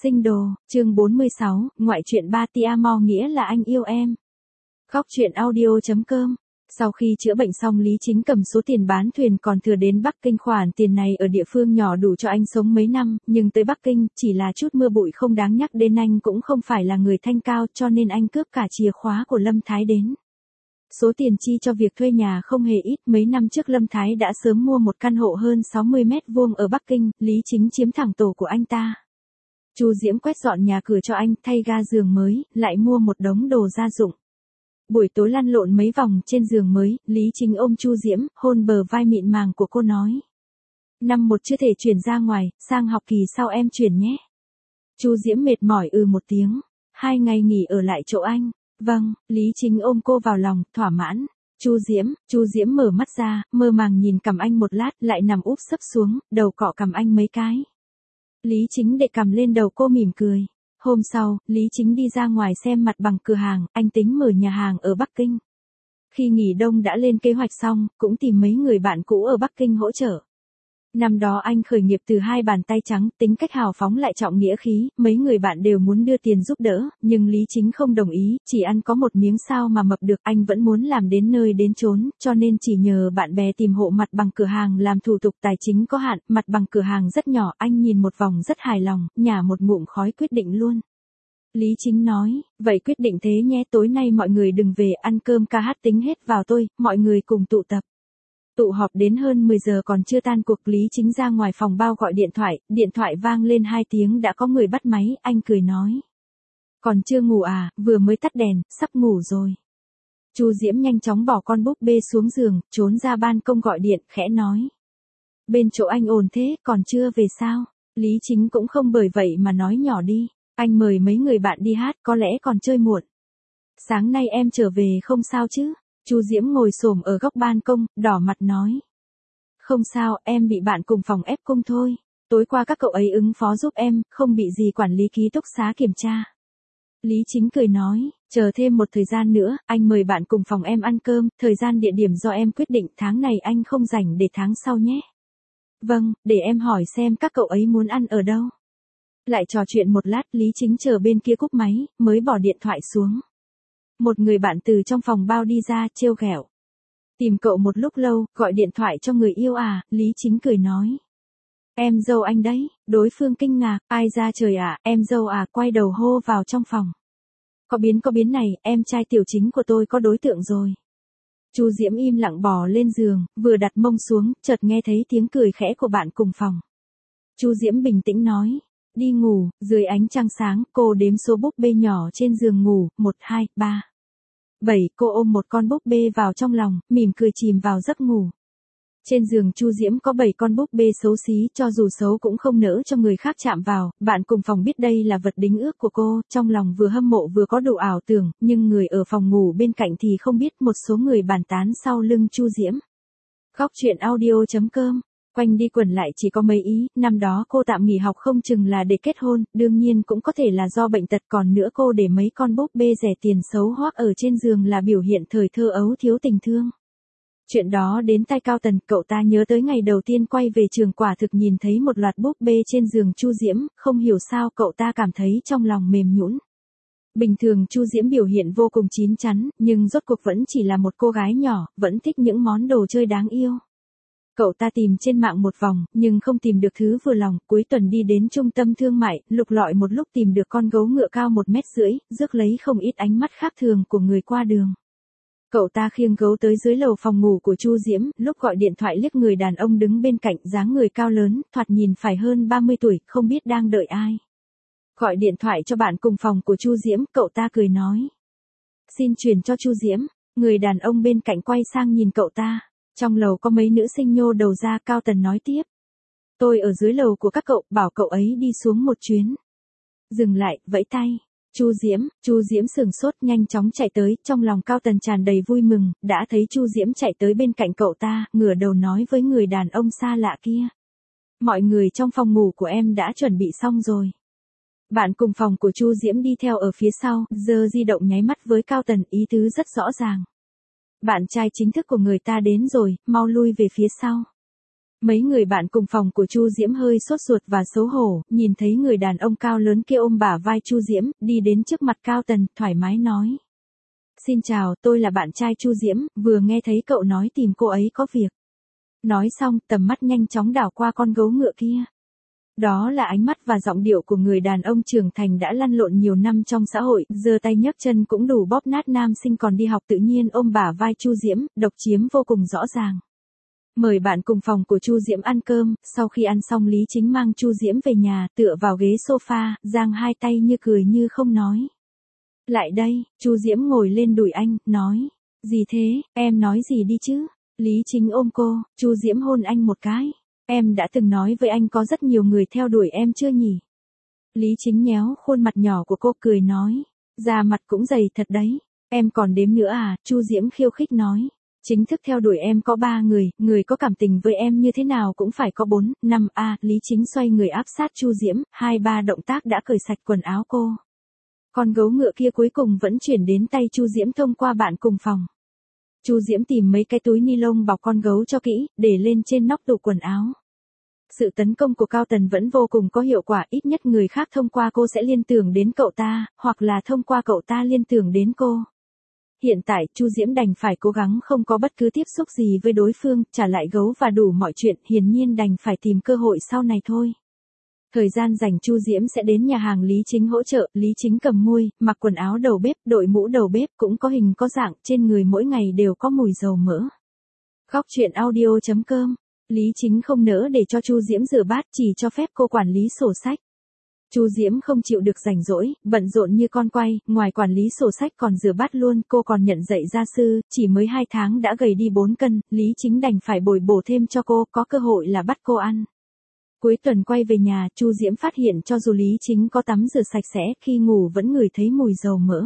Sinh đồ, chương 46, ngoại truyện Ba Ti Amor nghĩa là anh yêu em. Góc truyện audio.com. Sau khi chữa bệnh xong Lý Chính cầm số tiền bán thuyền còn thừa đến Bắc Kinh, khoản tiền này ở địa phương nhỏ đủ cho anh sống mấy năm, nhưng tới Bắc Kinh chỉ là chút mưa bụi không đáng nhắc đến, anh cũng không phải là người thanh cao cho nên anh cướp cả chìa khóa của Lâm Thái đến. Số tiền chi cho việc thuê nhà không hề ít, mấy năm trước Lâm Thái đã sớm mua một căn hộ hơn 60 mét vuông ở Bắc Kinh, Lý Chính chiếm thẳng tổ của anh ta. Chu Diễm quét dọn nhà cửa cho anh, thay ga giường mới, lại mua một đống đồ gia dụng. Buổi tối lăn lộn mấy vòng trên giường mới, Lý Chính ôm Chu Diễm, hôn bờ vai mịn màng của cô nói. Năm một chưa thể chuyển ra ngoài, sang học kỳ sau em chuyển nhé. Chu Diễm mệt mỏi một tiếng. 2 ngày nghỉ ở lại chỗ anh. Vâng, Lý Chính ôm cô vào lòng, thỏa mãn. Chu Diễm mở mắt ra, mơ màng nhìn cằm anh một lát, lại nằm úp sấp xuống, đầu cọ cằm anh mấy cái. Lý Chính đệ cằm lên đầu cô mỉm cười. Hôm sau, Lý Chính đi ra ngoài xem mặt bằng cửa hàng, anh tính mở nhà hàng ở Bắc Kinh. Khi nghỉ đông đã lên kế hoạch xong, cũng tìm mấy người bạn cũ ở Bắc Kinh hỗ trợ. Năm đó anh khởi nghiệp từ 2 bàn tay trắng, tính cách hào phóng lại trọng nghĩa khí, mấy người bạn đều muốn đưa tiền giúp đỡ, nhưng Lý Chính không đồng ý, chỉ ăn có một miếng sao mà mập được, anh vẫn muốn làm đến nơi đến chốn, cho nên chỉ nhờ bạn bè tìm hộ mặt bằng cửa hàng, làm thủ tục tài chính có hạn, mặt bằng cửa hàng rất nhỏ, anh nhìn một vòng rất hài lòng, nhả một ngụm khói quyết định luôn. Lý Chính nói, vậy quyết định thế nhé, tối nay mọi người đừng về, ăn cơm ca hát tính hết vào tôi, mọi người cùng tụ tập. Tụ họp đến hơn 10 giờ còn chưa tan cuộc, Lý Chính ra ngoài phòng bao gọi điện thoại vang lên 2 tiếng đã có người bắt máy, anh cười nói. Còn chưa ngủ à, vừa mới tắt đèn, sắp ngủ rồi. Chu Diễm nhanh chóng bỏ con búp bê xuống giường, trốn ra ban công gọi điện, khẽ nói. Bên chỗ anh ồn thế, còn chưa về sao? Lý Chính cũng không bởi vậy mà nói nhỏ đi, anh mời mấy người bạn đi hát, có lẽ còn chơi muộn. Sáng nay em trở về không sao chứ? Chu Diễm ngồi xổm ở góc ban công, đỏ mặt nói. Không sao, em bị bạn cùng phòng ép cung thôi. Tối qua các cậu ấy ứng phó giúp em, không bị gì quản lý ký túc xá kiểm tra. Lý Chính cười nói, chờ thêm một thời gian nữa, anh mời bạn cùng phòng em ăn cơm, thời gian địa điểm do em quyết định, tháng này anh không rảnh, để tháng sau nhé. Vâng, để em hỏi xem các cậu ấy muốn ăn ở đâu. Lại trò chuyện một lát, Lý Chính chờ bên kia cúp máy, mới bỏ điện thoại xuống. Một người bạn từ trong phòng bao đi ra, trêu ghẹo. Tìm cậu một lúc lâu, gọi điện thoại cho người yêu à, Lý Chính cười nói. Em dâu anh đấy, đối phương kinh ngạc, ai ra trời à, em dâu à, quay đầu hô vào trong phòng. Có biến này, em trai tiểu chính của tôi có đối tượng rồi. Chu Diễm im lặng bò lên giường, vừa đặt mông xuống, chợt nghe thấy tiếng cười khẽ của bạn cùng phòng. Chu Diễm bình tĩnh nói. Đi ngủ, dưới ánh trăng sáng, cô đếm số búp bê nhỏ trên giường ngủ, 1, 2, 3. 7, cô ôm một con búp bê vào trong lòng, mỉm cười chìm vào giấc ngủ. Trên giường Chu Diễm có 7 con búp bê xấu xí, cho dù xấu cũng không nỡ cho người khác chạm vào, bạn cùng phòng biết đây là vật đính ước của cô, trong lòng vừa hâm mộ vừa có đủ ảo tưởng, nhưng người ở phòng ngủ bên cạnh thì không biết, một số người bàn tán sau lưng Chu Diễm. Góc truyện audio.com. Quanh đi quẩn lại chỉ có mấy ý, năm đó cô tạm nghỉ học không chừng là để kết hôn, đương nhiên cũng có thể là do bệnh tật, còn nữa cô để mấy con búp bê rẻ tiền xấu hoác ở trên giường là biểu hiện thời thơ ấu thiếu tình thương. Chuyện đó đến tai Cao Tần, cậu ta nhớ tới ngày đầu tiên quay về trường quả thực nhìn thấy một loạt búp bê trên giường Chu Diễm, không hiểu sao cậu ta cảm thấy trong lòng mềm nhũn. Bình thường Chu Diễm biểu hiện vô cùng chín chắn, nhưng rốt cuộc vẫn chỉ là một cô gái nhỏ, vẫn thích những món đồ chơi đáng yêu. Cậu ta tìm trên mạng một vòng, nhưng không tìm được thứ vừa lòng, cuối tuần đi đến trung tâm thương mại, lục lọi một lúc tìm được con gấu ngựa cao 1,5 mét, rước lấy không ít ánh mắt khác thường của người qua đường. Cậu ta khiêng gấu tới dưới lầu phòng ngủ của Chu Diễm, lúc gọi điện thoại liếc người đàn ông đứng bên cạnh, dáng người cao lớn, thoạt nhìn phải hơn 30 tuổi, không biết đang đợi ai. Gọi điện thoại cho bạn cùng phòng của Chu Diễm, cậu ta cười nói. Xin truyền cho Chu Diễm, người đàn ông bên cạnh quay sang nhìn cậu ta. Trong lầu có mấy nữ sinh nhô đầu ra, Cao Tần nói tiếp. Tôi ở dưới lầu của các cậu, bảo cậu ấy đi xuống một chuyến. Dừng lại, vẫy tay. Chu Diễm sửng sốt nhanh chóng chạy tới, trong lòng Cao Tần tràn đầy vui mừng, đã thấy Chu Diễm chạy tới bên cạnh cậu ta, ngửa đầu nói với người đàn ông xa lạ kia. Mọi người trong phòng ngủ của em đã chuẩn bị xong rồi. Bạn cùng phòng của Chu Diễm đi theo ở phía sau, giơ di động nháy mắt với Cao Tần, ý tứ rất rõ ràng. Bạn trai chính thức của người ta đến rồi, mau lui về phía sau. Mấy người bạn cùng phòng của Chu Diễm hơi sốt ruột và xấu hổ, nhìn thấy người đàn ông cao lớn kia ôm bả vai Chu Diễm, đi đến trước mặt Cao Tần, thoải mái nói. Xin chào, tôi là bạn trai Chu Diễm, vừa nghe thấy cậu nói tìm cô ấy có việc. Nói xong, tầm mắt nhanh chóng đảo qua con gấu ngựa kia. Đó là ánh mắt và giọng điệu của người đàn ông trưởng thành đã lăn lộn nhiều năm trong xã hội, giơ tay nhấc chân cũng đủ bóp nát nam sinh còn đi học tự nhiên ôm bả vai Chu Diễm, độc chiếm vô cùng rõ ràng. Mời bạn cùng phòng của Chu Diễm ăn cơm, sau khi ăn xong Lý Chính mang Chu Diễm về nhà, tựa vào ghế sofa, giang hai tay như cười như không nói. Lại đây, Chu Diễm ngồi lên đùi anh, nói. Gì thế, em nói gì đi chứ? Lý Chính ôm cô, Chu Diễm hôn anh một cái. Em đã từng nói với anh có rất nhiều người theo đuổi em chưa nhỉ? Lý Chính nhéo khuôn mặt nhỏ của cô cười nói. Da mặt cũng dày thật đấy. Em còn đếm nữa à? Chu Diễm khiêu khích nói. Chính thức theo đuổi em có 3 người, người có cảm tình với em như thế nào cũng phải có 4, 5 a. Lý Chính xoay người áp sát Chu Diễm, 2-3 động tác đã cởi sạch quần áo cô. Con gấu ngựa kia cuối cùng vẫn chuyển đến tay Chu Diễm thông qua bạn cùng phòng. Chu Diễm tìm mấy cái túi ni lông bọc con gấu cho kỹ, để lên trên nóc tủ quần áo. Sự tấn công của Cao Tần vẫn vô cùng có hiệu quả, ít nhất người khác thông qua cô sẽ liên tưởng đến cậu ta, hoặc là thông qua cậu ta liên tưởng đến cô. Hiện tại, Chu Diễm đành phải cố gắng không có bất cứ tiếp xúc gì với đối phương, trả lại gấu và đủ mọi chuyện, hiển nhiên đành phải tìm cơ hội sau này thôi. Thời gian rảnh Chu Diễm sẽ đến nhà hàng Lý Chính hỗ trợ, Lý Chính cầm môi, mặc quần áo đầu bếp, đội mũ đầu bếp cũng có hình có dạng, trên người mỗi ngày đều có mùi dầu mỡ. Góc truyện audio.com. Lý Chính không nỡ để cho Chu Diễm rửa bát, chỉ cho phép cô quản lý sổ sách. Chu Diễm không chịu được rảnh rỗi, bận rộn như con quay, ngoài quản lý sổ sách còn rửa bát luôn, cô còn nhận dạy gia sư, chỉ mới 2 tháng đã gầy đi 4 cân, Lý Chính đành phải bồi bổ thêm cho cô, có cơ hội là bắt cô ăn. Cuối tuần quay về nhà, Chu Diễm phát hiện cho dù Lý Chính có tắm rửa sạch sẽ, khi ngủ vẫn ngửi thấy mùi dầu mỡ.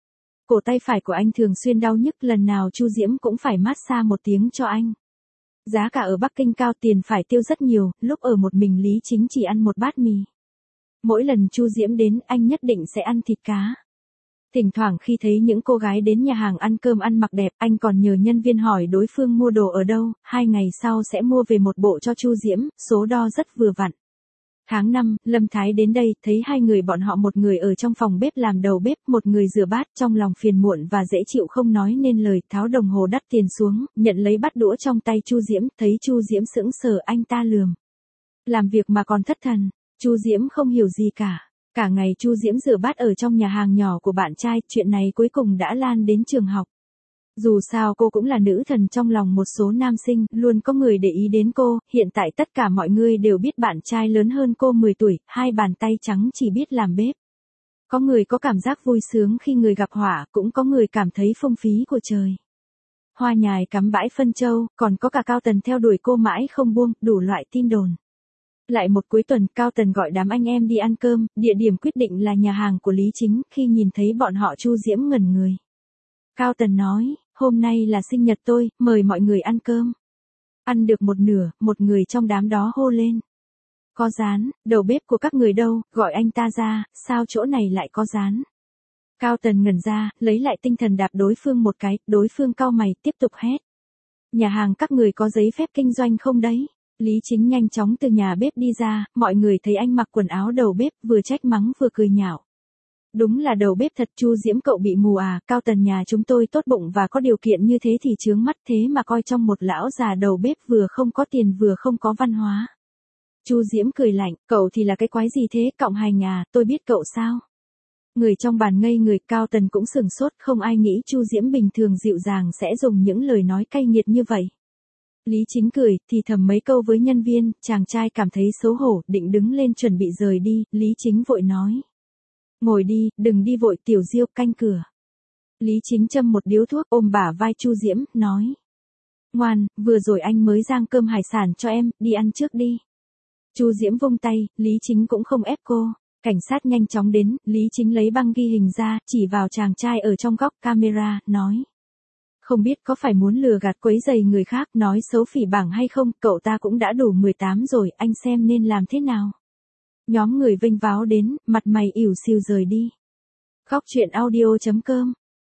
Cổ tay phải của anh thường xuyên đau nhức, lần nào Chu Diễm cũng phải massage một tiếng cho anh. Giá cả ở Bắc Kinh cao, tiền phải tiêu rất nhiều, lúc ở một mình Lý Chính chỉ ăn một bát mì. Mỗi lần Chu Diễm đến, anh nhất định sẽ ăn thịt cá. Thỉnh thoảng khi thấy những cô gái đến nhà hàng ăn cơm ăn mặc đẹp, anh còn nhờ nhân viên hỏi đối phương mua đồ ở đâu, 2 ngày sau sẽ mua về một bộ cho Chu Diễm, số đo rất vừa vặn. Tháng 5, Lâm Thái đến đây, thấy 2 người bọn họ, một người ở trong phòng bếp làm đầu bếp, một người rửa bát, trong lòng phiền muộn và dễ chịu không nói nên lời, tháo đồng hồ đắt tiền xuống, nhận lấy bát đũa trong tay Chu Diễm, thấy Chu Diễm sững sờ, anh ta lườm. Làm việc mà còn thất thần, Chu Diễm không hiểu gì cả. Cả ngày Chu Diễm rửa bát ở trong nhà hàng nhỏ của bạn trai, chuyện này cuối cùng đã lan đến trường học. Dù sao cô cũng là nữ thần trong lòng một số nam sinh, luôn có người để ý đến cô, hiện tại tất cả mọi người đều biết bạn trai lớn hơn cô 10 tuổi, 2 bàn tay trắng chỉ biết làm bếp. Có người có cảm giác vui sướng khi người gặp họa, cũng có người cảm thấy phung phí của trời. Hoa nhài cắm bãi phân châu, còn có cả Cao Tần theo đuổi cô mãi không buông, đủ loại tin đồn. Lại một cuối tuần, Cao Tần gọi đám anh em đi ăn cơm, địa điểm quyết định là nhà hàng của Lý Chính, khi nhìn thấy bọn họ Chu Diễm ngẩn người. Cao Tần nói, hôm nay là sinh nhật tôi, mời mọi người ăn cơm. Ăn được một nửa, một người trong đám đó hô lên. Có rán, đầu bếp của các người đâu, gọi anh ta ra, sao chỗ này lại có rán. Cao Tần ngẩn ra, lấy lại tinh thần đạp đối phương một cái, đối phương cau mày, tiếp tục hét. Nhà hàng các người có giấy phép kinh doanh không đấy? Lý Chính nhanh chóng từ nhà bếp đi ra, mọi người thấy anh mặc quần áo đầu bếp, vừa trách mắng vừa cười nhạo. Đúng là đầu bếp thật. Chu Diễm cậu bị mù à, Cao Tần nhà chúng tôi tốt bụng và có điều kiện như thế thì chướng mắt, thế mà coi trong một lão già đầu bếp vừa không có tiền vừa không có văn hóa. Chu Diễm cười lạnh, cậu thì là cái quái gì thế, cộng hành à, tôi biết cậu sao. Người trong bàn ngây người, Cao Tần cũng sửng sốt, không ai nghĩ Chu Diễm bình thường dịu dàng sẽ dùng những lời nói cay nghiệt như vậy. Lý Chính cười, thì thầm mấy câu với nhân viên, chàng trai cảm thấy xấu hổ, định đứng lên chuẩn bị rời đi, Lý Chính vội nói. Ngồi đi, đừng đi vội, Tiểu Diêu, canh cửa. Lý Chính châm một điếu thuốc, ôm bả vai Chu Diễm, nói. Ngoan, vừa rồi anh mới rang cơm hải sản cho em, đi ăn trước đi. Chu Diễm vung tay, Lý Chính cũng không ép cô. Cảnh sát nhanh chóng đến, Lý Chính lấy băng ghi hình ra, chỉ vào chàng trai ở trong góc camera, nói. Không biết có phải muốn lừa gạt quấy rầy người khác, nói xấu phỉ báng hay không, cậu ta cũng đã đủ 18 rồi, anh xem nên làm thế nào. Nhóm người vênh váo đến, mặt mày ỉu xìu rời đi. Góc truyện audio.com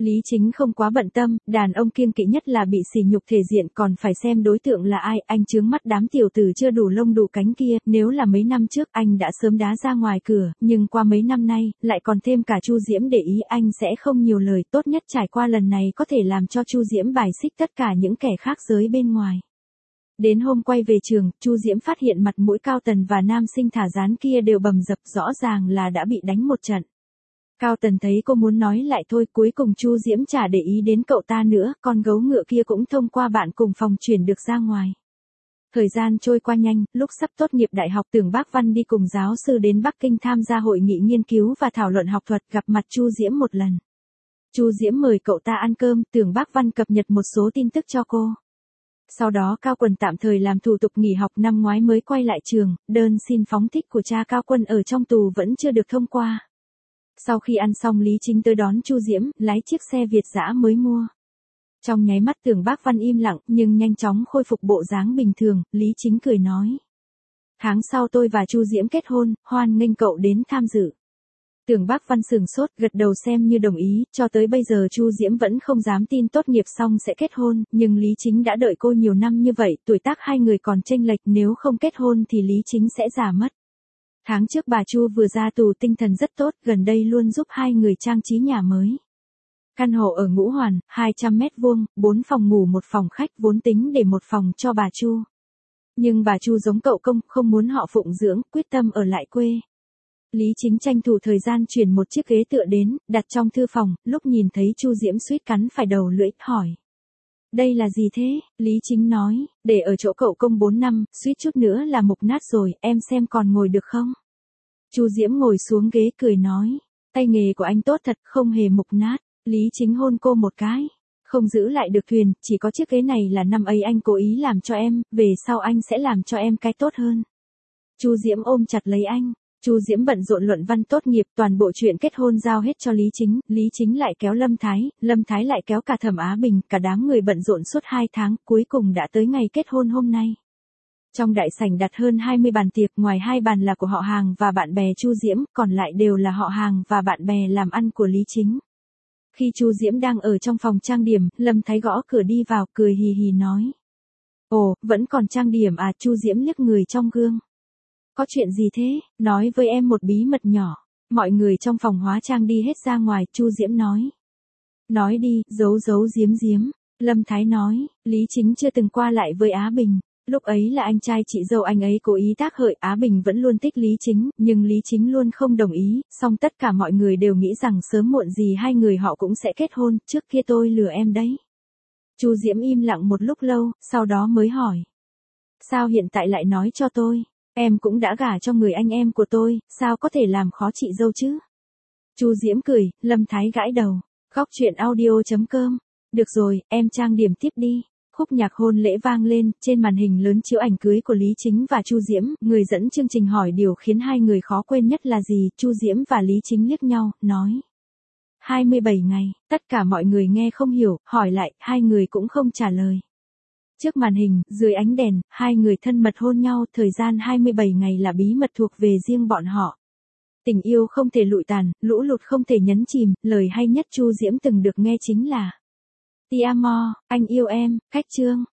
Lý Chính không quá bận tâm, đàn ông kiêng kỵ nhất là bị sỉ nhục thể diện, còn phải xem đối tượng là ai, anh chướng mắt đám tiểu tử chưa đủ lông đủ cánh kia, nếu là mấy năm trước anh đã sớm đá ra ngoài cửa, nhưng qua mấy năm nay, lại còn thêm cả Chu Diễm để ý, anh sẽ không nhiều lời, tốt nhất trải qua lần này có thể làm cho Chu Diễm bài xích tất cả những kẻ khác giới bên ngoài. Đến hôm quay về trường, Chu Diễm phát hiện mặt mũi Cao Tần và nam sinh thả dán kia đều bầm dập, rõ ràng là đã bị đánh một trận. Cao Tần thấy cô muốn nói lại thôi, cuối cùng Chu Diễm chả để ý đến cậu ta nữa, con gấu ngựa kia cũng thông qua bạn cùng phòng chuyển được ra ngoài. Thời gian trôi qua nhanh, lúc sắp tốt nghiệp đại học, Tưởng Bác Văn đi cùng giáo sư đến Bắc Kinh tham gia hội nghị nghiên cứu và thảo luận học thuật, gặp mặt Chu Diễm một lần. Chu Diễm mời cậu ta ăn cơm, Tưởng Bác Văn cập nhật một số tin tức cho cô. Sau đó Cao Quân tạm thời làm thủ tục nghỉ học, năm ngoái mới quay lại trường, đơn xin phóng thích của cha Cao Quân ở trong tù vẫn chưa được thông qua. Sau khi ăn xong, Lý Chính tới đón Chu Diễm, lái chiếc xe Việt dã mới mua. Trong nháy mắt Tưởng Bác Văn im lặng, nhưng nhanh chóng khôi phục bộ dáng bình thường, Lý Chính cười nói. Tháng sau tôi và Chu Diễm kết hôn, hoan nghênh cậu đến tham dự. Tưởng Bác Văn sửng sốt, gật đầu xem như đồng ý, cho tới bây giờ Chu Diễm vẫn không dám tin tốt nghiệp xong sẽ kết hôn, nhưng Lý Chính đã đợi cô nhiều năm như vậy, tuổi tác hai người còn chênh lệch, nếu không kết hôn thì Lý Chính sẽ già mất. Tháng trước bà Chu vừa ra tù, tinh thần rất tốt, gần đây luôn giúp hai người trang trí nhà mới. Căn hộ ở Ngũ Hoàn, 200 mét vuông, 4 phòng ngủ một phòng khách, vốn tính để một phòng cho bà Chu. Nhưng bà Chu giống cậu Công, không muốn họ phụng dưỡng, quyết tâm ở lại quê. Lý Chính tranh thủ thời gian chuyển một chiếc ghế tựa đến, đặt trong thư phòng, lúc nhìn thấy Chu Diễm suýt cắn phải đầu lưỡi, hỏi. Đây là gì thế? Lý Chính nói, để ở chỗ cậu Công 4 năm, suýt chút nữa là mục nát rồi, em xem còn ngồi được không? Chu Diễm ngồi xuống ghế cười nói, tay nghề của anh tốt thật, không hề mục nát. Lý Chính hôn cô một cái. Không giữ lại được thuyền, chỉ có chiếc ghế này là năm ấy anh cố ý làm cho em, về sau anh sẽ làm cho em cái tốt hơn. Chu Diễm ôm chặt lấy anh. Chu Diễm bận rộn luận văn tốt nghiệp, toàn bộ chuyện kết hôn giao hết cho Lý Chính, Lý Chính lại kéo Lâm Thái lại kéo cả Thẩm Á Bình, cả đám người bận rộn suốt 2 tháng, cuối cùng đã tới ngày kết hôn hôm nay. Trong đại sảnh đặt hơn 20 bàn tiệc, ngoài 2 bàn là của họ hàng và bạn bè Chu Diễm, còn lại đều là họ hàng và bạn bè làm ăn của Lý Chính. Khi Chu Diễm đang ở trong phòng trang điểm, Lâm Thái gõ cửa đi vào, cười hì hì nói. Ồ, vẫn còn trang điểm à? Chu Diễm liếc người trong gương. Có chuyện gì thế? Nói với em một bí mật nhỏ. Mọi người trong phòng hóa trang đi hết ra ngoài, Chu Diễm nói. Nói đi, giấu giếm. Lâm Thái nói, Lý Chính chưa từng qua lại với Á Bình. Lúc ấy là anh trai chị dâu anh ấy cố ý tác hợi, Á Bình vẫn luôn thích Lý Chính, nhưng Lý Chính luôn không đồng ý, song tất cả mọi người đều nghĩ rằng sớm muộn gì hai người họ cũng sẽ kết hôn, trước kia tôi lừa em đấy. Chu Diễm im lặng một lúc lâu, sau đó mới hỏi. Sao hiện tại lại nói cho tôi? Em cũng đã gả cho người anh em của tôi, sao có thể làm khó chị dâu chứ? Chu Diễm cười, Lâm Thái gãi đầu. Khóc chuyện audio.com. Được rồi, em trang điểm tiếp đi. Khúc nhạc hôn lễ vang lên, trên màn hình lớn chiếu ảnh cưới của Lý Chính và Chu Diễm, người dẫn chương trình hỏi điều khiến hai người khó quên nhất là gì, Chu Diễm và Lý Chính liếc nhau, nói. 27 ngày, tất cả mọi người nghe không hiểu, hỏi lại, hai người cũng không trả lời. Trước màn hình, dưới ánh đèn, hai người thân mật hôn nhau, thời gian 27 ngày là bí mật thuộc về riêng bọn họ. Tình yêu không thể lụi tàn, lũ lụt không thể nhấn chìm, lời hay nhất Chu Diễm từng được nghe chính là Ti amo, anh yêu em, cách chương.